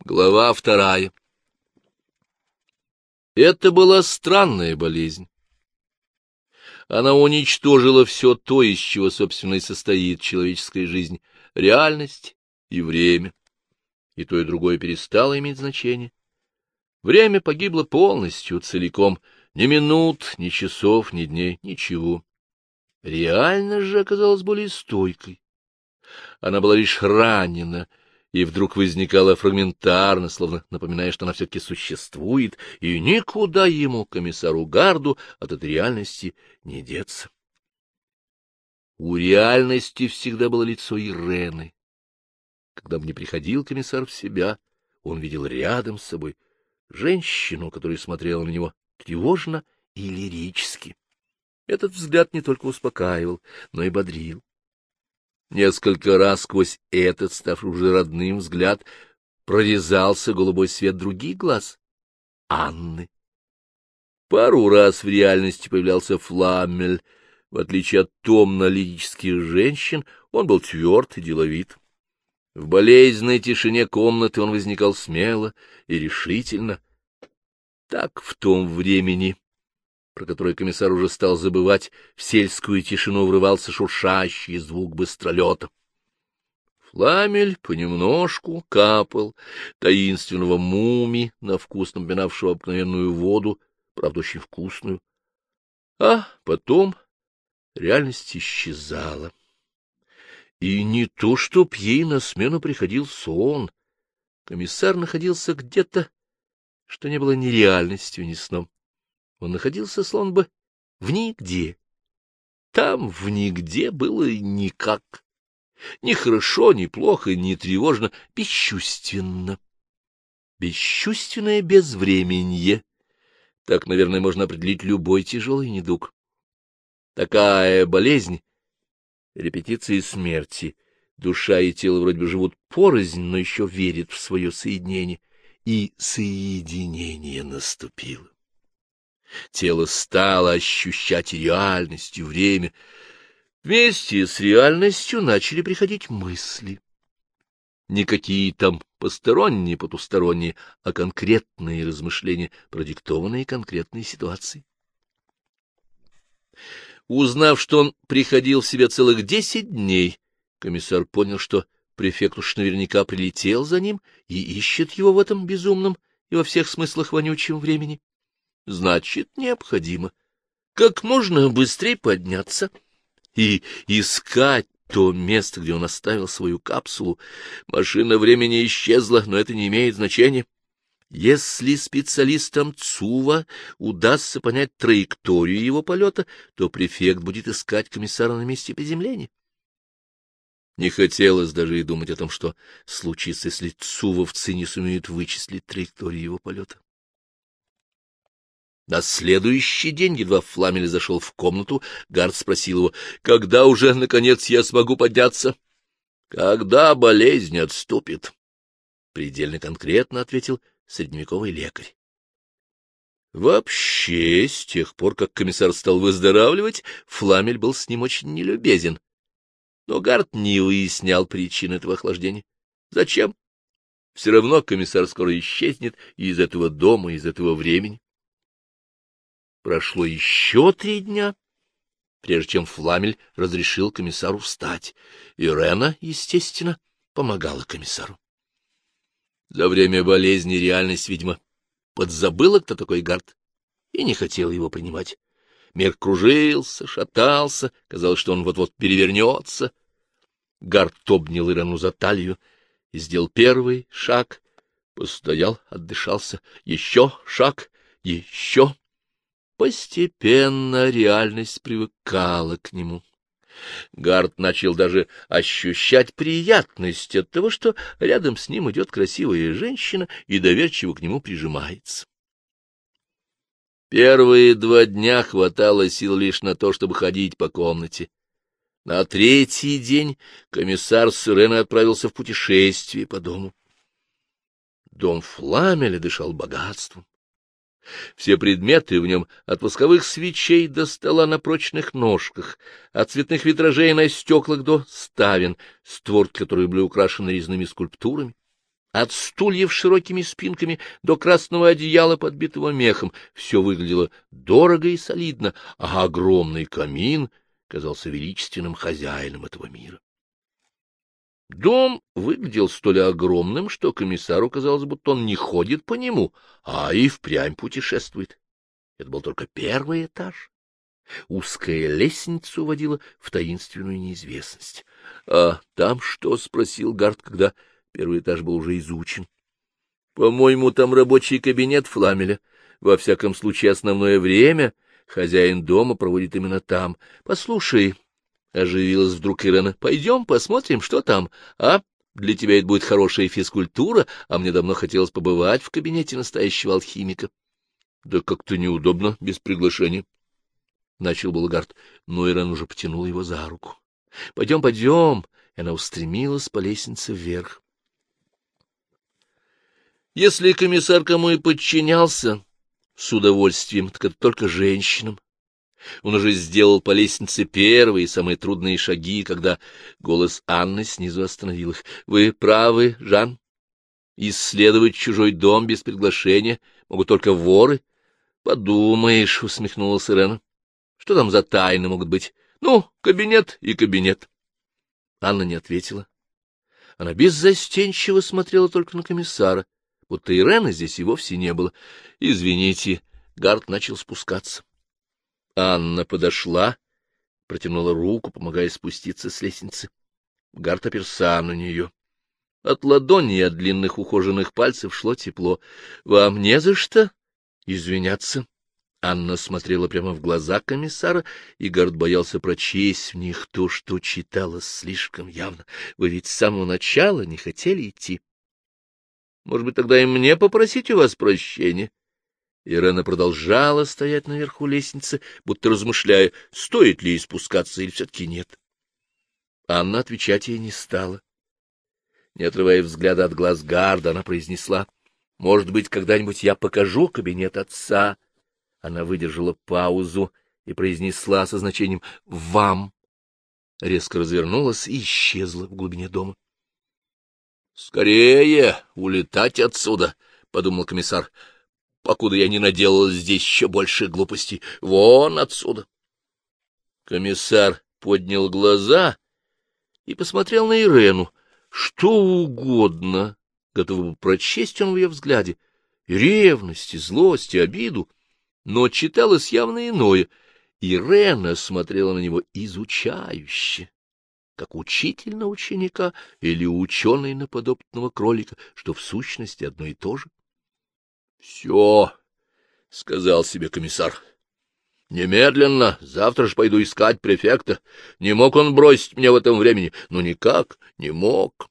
Глава 2. Это была странная болезнь. Она уничтожила все то, из чего, собственно, и состоит человеческая жизнь, реальность и время. И то, и другое перестало иметь значение. Время погибло полностью, целиком, ни минут, ни часов, ни дней, ничего. Реальность же оказалась более стойкой. Она была лишь ранена, и вдруг возникала фрагментарно, словно напоминая, что она все-таки существует, и никуда ему, комиссару Гарду, от этой реальности не деться. У реальности всегда было лицо Ирены. Когда бы не приходил комиссар в себя, он видел рядом с собой женщину, которая смотрела на него тревожно и лирически. Этот взгляд не только успокаивал, но и бодрил. Несколько раз сквозь этот, ставший уже родным, взгляд прорезался голубой свет других глаз — Анны. Пару раз в реальности появлялся Фламель. В отличие от томно-лирических женщин, он был тверд и деловит. В болезненной тишине комнаты он возникал смело и решительно. Так в том времени, про которое комиссар уже стал забывать, в сельскую тишину врывался шуршащий звук быстролета. Фламель понемножку капал таинственного муми, на вкус напоминавшего обыкновенную воду, правда, очень вкусную. А потом реальность исчезала. И не то, чтоб ей на смену приходил сон. Комиссар находился где-то, что не было ни реальностью, ни сном. Он находился словно бы в нигде. Там в нигде было никак. Ни хорошо, ни плохо, ни тревожно, бесчувственно. Бесчувственное безвременье. Так, наверное, можно определить любой тяжелый недуг. Такая болезнь — репетиция смерти. Душа и тело вроде бы живут порознь, но еще верят в свое соединение. И соединение наступило. Тело стало ощущать реальность и время. Вместе с реальностью начали приходить мысли. Не какие там посторонние, потусторонние, а конкретные размышления, продиктованные конкретной ситуацией. Узнав, что он приходил в себя целых 10 дней, комиссар понял, что префект уж наверняка прилетел за ним и ищет его в этом безумном и во всех смыслах вонючем времени. Значит, необходимо как можно быстрее подняться и искать то место, где он оставил свою капсулу. Машина времени исчезла, но это не имеет значения. Если специалистам ЦУВа удастся понять траекторию его полета, то префект будет искать комиссара на месте приземления. Не хотелось даже и думать о том, что случится, если ЦУВовцы не сумеют вычислить траекторию его полета. На следующий день, едва Фламель зашел в комнату, Гард спросил его: «Когда уже, наконец, я смогу подняться?» «Когда болезнь отступит», — предельно конкретно ответил средневековый лекарь. Вообще, с тех пор, как комиссар стал выздоравливать, Фламель был с ним очень нелюбезен. Но Гард не выяснял причин этого охлаждения. Зачем? Все равно комиссар скоро исчезнет и из этого дома, и из этого времени. Прошло еще 3 дня, прежде чем Фламель разрешил комиссару встать. Ирена, естественно, помогала комиссару. За время болезни реальность, видимо, подзабыла, кто такой Гард, и не хотела его принимать. Мир кружился, шатался, казалось, что он вот-вот перевернется. Гард обнял Ирену за талию и сделал первый шаг, постоял, отдышался, еще шаг, еще. Постепенно реальность привыкала к нему. Гард начал даже ощущать приятность от того, что рядом с ним идет красивая женщина и доверчиво к нему прижимается. Первые 2 дня хватало сил лишь на то, чтобы ходить по комнате. На 3-й день комиссар с Иреной отправился в путешествие по дому. Дом Фламеля дышал богатством. Все предметы в нем, от восковых свечей до стола на прочных ножках, от цветных витражей на стеклах до ставен, створки, которые были украшены резными скульптурами, от стульев с широкими спинками до красного одеяла, подбитого мехом. Все выглядело дорого и солидно, а огромный камин казался величественным хозяином этого мира. Дом выглядел столь огромным, что комиссару казалось, будто он не ходит по нему, а и впрямь путешествует. Это был только первый этаж. Узкая лестница уводила в таинственную неизвестность. — А там что? — спросил Гарт, когда первый этаж был уже изучен. — По-моему, там рабочий кабинет Фламеля. Во всяком случае, основное время хозяин дома проводит именно там. Послушай, — оживилась вдруг Ирена, — пойдем посмотрим, что там, а? Для тебя это будет хорошая физкультура, а мне давно хотелось побывать в кабинете настоящего алхимика. — Да как-то неудобно, без приглашения. — начал был Гарт, но Ирена уже потянула его за руку. — Пойдем, пойдем! И она устремилась по лестнице вверх. Если комиссар кому и подчинялся с удовольствием, так это только женщинам. Он уже сделал по лестнице первые и самые трудные шаги, когда голос Анны снизу остановил их. — Вы правы, Жан. Исследовать чужой дом без приглашения могут только воры. — Подумаешь, — усмехнулась Ирена. — Что там за тайны могут быть? Ну, кабинет и кабинет. Анна не ответила. Она беззастенчиво смотрела только на комиссара, будто Ирены здесь и вовсе не было. — Извините, Гарт начал спускаться. Анна подошла, протянула руку, помогая спуститься с лестницы. Гарт оперся на нее. От ладони и от длинных ухоженных пальцев шло тепло. — Вам не за что извиняться. Анна смотрела прямо в глаза комиссара, и Гарт боялся прочесть в них то, что читалось слишком явно. — Вы ведь с самого начала не хотели идти. Может быть, тогда и мне попросить у вас прощения? Ирена продолжала стоять наверху лестницы, будто размышляя, стоит ли ей спускаться или все-таки нет. Анна отвечать ей не стала. Не отрывая взгляда от глаз Гарда, она произнесла: — Может быть, когда-нибудь я покажу кабинет отца? Она выдержала паузу и произнесла со значением «вам». Резко развернулась и исчезла в глубине дома. — Скорее улетать отсюда, — подумал комиссар, — покуда я не наделал здесь еще больше глупостей. Вон отсюда. Комиссар поднял глаза и посмотрел на Ирену. Что угодно готов был прочесть он в ее взгляде. И ревность, и злость, и обиду. Но читалось явно иное. Ирена смотрела на него изучающе, как учитель на ученика или ученый на подопытного кролика, что в сущности одно и то же. — Все, — сказал себе комиссар. — Немедленно, завтра же пойду искать префекта. Не мог он бросить меня в этом времени? Ну, никак не мог.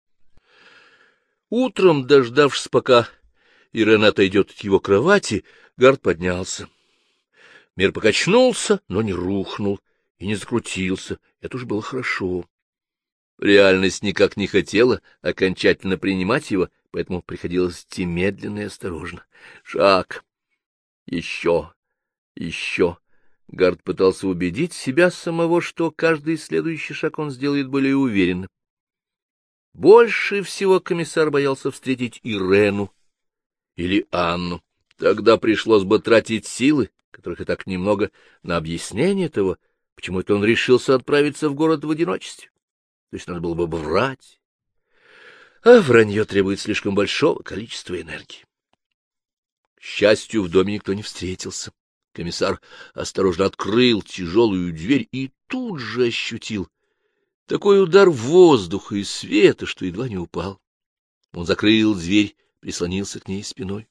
Утром, дождавшись, пока Ирена отойдет от его кровати, Гарт поднялся. Мир покачнулся, но не рухнул и не закрутился. Это уж было хорошо. Реальность никак не хотела окончательно принимать его, поэтому приходилось идти медленно и осторожно. Шаг. Еще. Гарт пытался убедить себя самого, что каждый следующий шаг он сделает более уверенно. Больше всего комиссар боялся встретить Ирену или Анну. Тогда пришлось бы тратить силы, которых и так немного, на объяснение того, почему это он решился отправиться в город в одиночестве. То есть надо было бы врать. А вранье требует слишком большого количества энергии. К счастью, в доме никто не встретился. Комиссар осторожно открыл тяжелую дверь и тут же ощутил такой удар воздуха и света, что едва не упал. Он закрыл дверь, прислонился к ней спиной.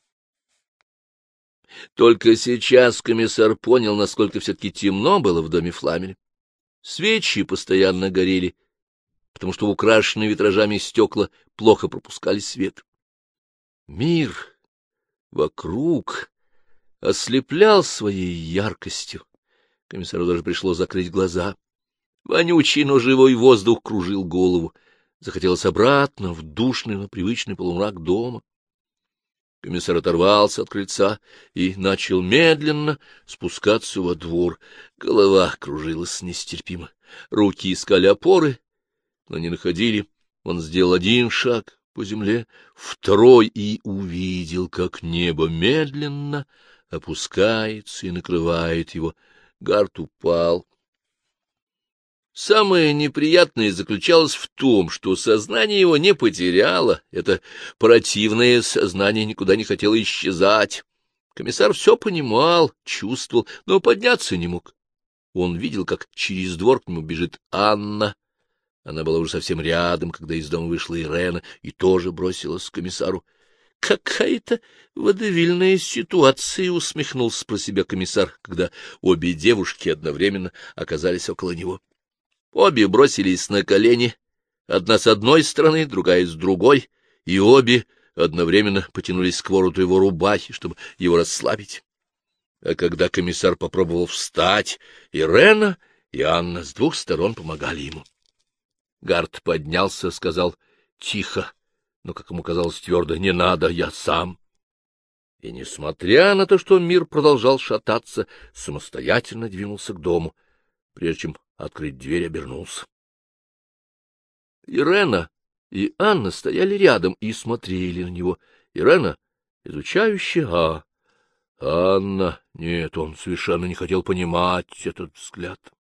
Только сейчас комиссар понял, насколько все-таки темно было в доме Фламеля. Свечи постоянно горели, потому что украшенные витражами стекла плохо пропускали свет. Мир вокруг ослеплял своей яркостью. Комиссару даже пришлось закрыть глаза. Вонючий, но живой воздух кружил голову. Захотелось обратно в душный, но привычный полумрак дома. Комиссар оторвался от крыльца и начал медленно спускаться во двор. Голова кружилась нестерпимо. Руки искали опоры, но не находили. Он сделал один шаг, по земле, второй и увидел, как небо медленно опускается и накрывает его. Гарт упал. Самое неприятное заключалось в том, что сознание его не потеряло, это противное сознание никуда не хотело исчезать. Комиссар все понимал, чувствовал, но подняться не мог. Он видел, как через двор к нему бежит Анна. Она была уже совсем рядом, когда из дома вышла Ирена и тоже бросилась к комиссару. — Какая-то водевильная ситуация, — усмехнулся про себя комиссар, когда обе девушки одновременно оказались около него. Обе бросились на колени, одна с одной стороны, другая с другой, и обе одновременно потянулись к вороту его рубахи, чтобы его расслабить. А когда комиссар попробовал встать, Ирена и Анна с двух сторон помогали ему. Гарт поднялся, сказал тихо, но, как ему казалось, твердо: — Не надо, я сам. И, несмотря на то, что мир продолжал шататься, самостоятельно двинулся к дому. Прежде чем открыть дверь, обернулся. Ирена и Анна стояли рядом и смотрели на него. Ирена изучающе, а Анна... Нет, он совершенно не хотел понимать этот взгляд.